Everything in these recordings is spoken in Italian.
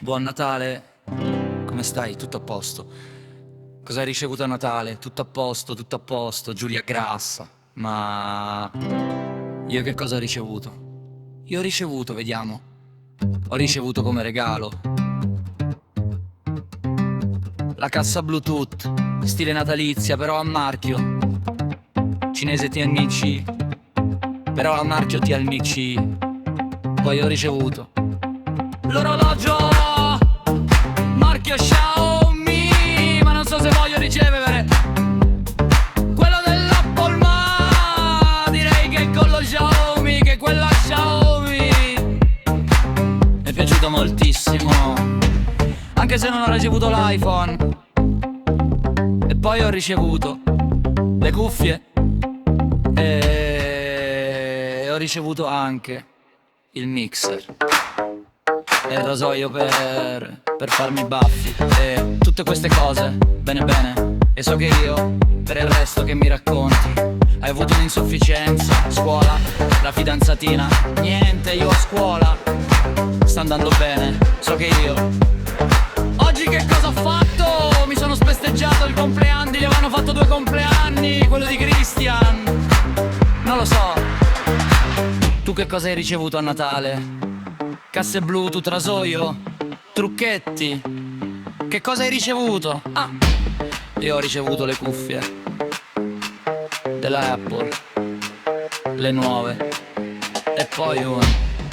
Buon Natale, come stai? Tutto a posto? Cosa hai ricevuto a Natale? Tutto a posto, Giulia Grassa. Ma io che cosa ho ricevuto? Io ho ricevuto, vediamo. Ho ricevuto come regalo la cassa Bluetooth, stile natalizia, però a marchio. Cinese TNC, però a marchio TNC. Poi ho ricevuto l'orologio marchio Xiaomi, ma non so se voglio ricevere quello dell'Apple, ma direi che con lo Xiaomi, che quella Xiaomi mi è piaciuto moltissimo, anche se non ho ricevuto l'iPhone. E poi ho ricevuto le cuffie e ho ricevuto anche il mixer e il rasoio per farmi i baffi e tutte queste cose, bene bene. E so che io, per il resto che mi racconti, hai avuto un'insufficienza, scuola, la fidanzatina, niente, io a scuola sta andando bene. So che io oggi che cosa ho fatto? Mi sono spesteggiato il compleanno, gli avevano fatto 2 compleanni, quello di Christian. Non lo so. Tu che cosa hai ricevuto a Natale? Casse Bluetooth, rasoio, trucchetti. Che cosa hai ricevuto? Ah, io ho ricevuto le cuffie della Apple, le nuove. E poi un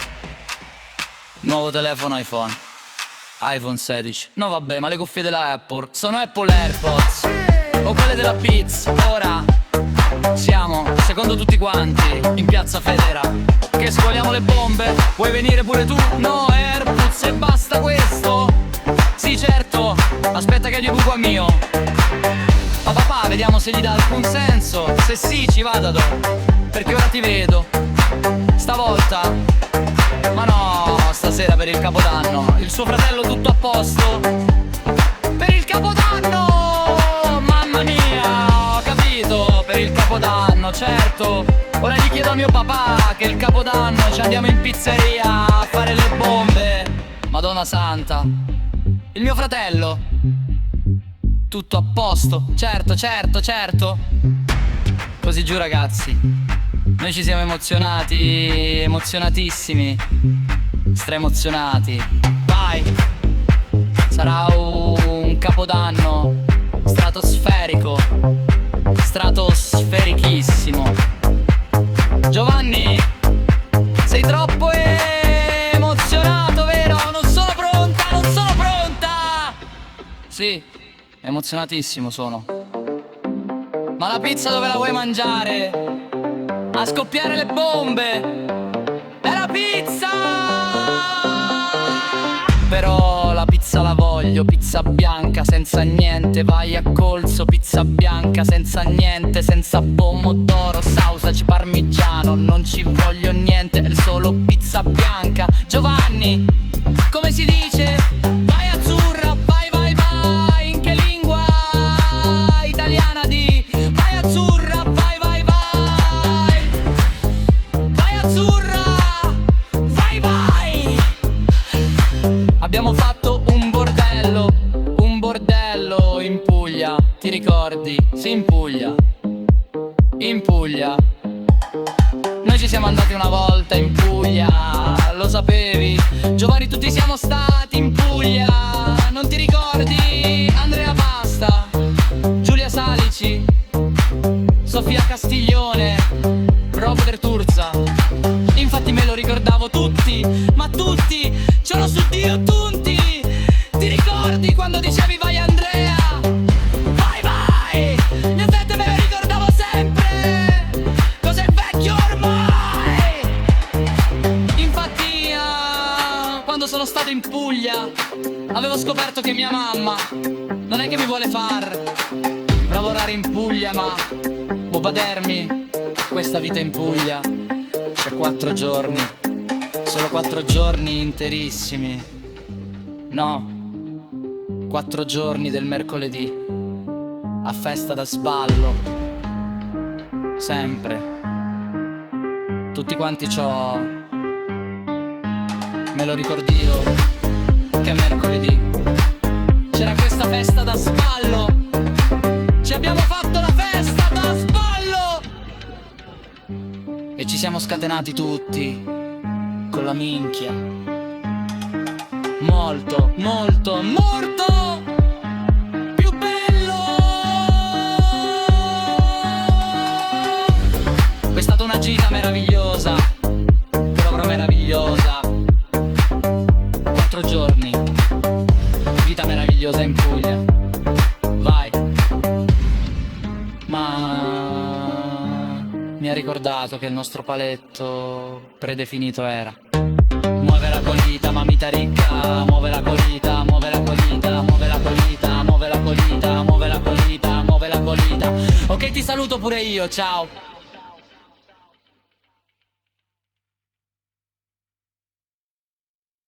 nuovo telefono iPhone 16. No vabbè, ma le cuffie della Apple sono Apple AirPods o quelle della Beats. Ora siamo, secondo tutti quanti, in piazza Federa, che scuoliamo le bombe. Vuoi venire pure tu? No, AirPods e basta questo. Sì certo, aspetta che gli buco a mio. Ma papà, vediamo se gli dà alcun senso. Se sì, ci vado, perché ora ti vedo stavolta. Ma no, stasera per il Capodanno. Il suo fratello tutto a posto per il Capodanno. Mamma mia, ho capito, per il Capodanno, certo. Ora gli chiedo a mio papà che il Capodanno ci andiamo in pizzeria a fare le bombe. Madonna santa. Il mio fratello tutto a posto, certo, certo, certo. Così giù ragazzi, noi ci siamo emozionati, emozionatissimi, straemozionati. Vai, sarà un Capodanno stratosferico, stratosferichissimo. Giovanni, sei troppo emozionato, vero? Non sono pronta, non sono pronta. Sì, emozionatissimo sono. Ma la pizza dove la vuoi mangiare? A scoppiare le bombe. È la pizza! Però la pizza la voglio, pizza bianca senza niente. Vai a colzo, pizza bianca senza niente, senza pomodoro, sausage, parmigiano. Non ci voglio niente, è solo pizza bianca. Giovanni, come si dice? Vai azzurra, vai, vai, vai. In che lingua italiana di? Vai azzurra, vai, vai, vai. Vai azzurra, vai, vai. Abbiamo fatto un bordello in Puglia, ti ricordi? Sì, in Puglia. In Puglia. Noi ci siamo andati una volta in Puglia, lo sapevi? Giovanni, tutti siamo stati in Puglia, non ti ricordi? Andrea Pasta, Giulia Salici, Sofia Castiglione, Robert Turza. Infatti me lo ricordavo tutti, ma tutti, ce l'ho su Dio tutti. Ti ricordi quando dicevi vai Andrea? Vai vai, gli effetti me li ricordavo sempre. Cos'è vecchio ormai? Infatti quando sono stato in Puglia avevo scoperto che mia mamma non è che mi vuole far lavorare in Puglia, ma può badermi questa vita in Puglia. C'è 4 giorni, solo 4 giorni interissimi. No, 4 giorni del mercoledì, a festa da sballo, sempre. Tutti quanti ciò me lo ricordo io. che è mercoledì. C'era questa festa da sballo, ci abbiamo fatto la festa da sballo e ci siamo scatenati tutti con la minchia. Molto, molto, molto più bello. È stata una gita meravigliosa, proprio meravigliosa. 4 giorni, vita meravigliosa in Puglia. Vai. Ma mi ha ricordato che il nostro paletto predefinito era: muove la colita, mamita ricca, muove la colita, muove la colita, muove la colita, muove la colita, muove la colita, muove la colita. Ok, ti saluto pure io, ciao.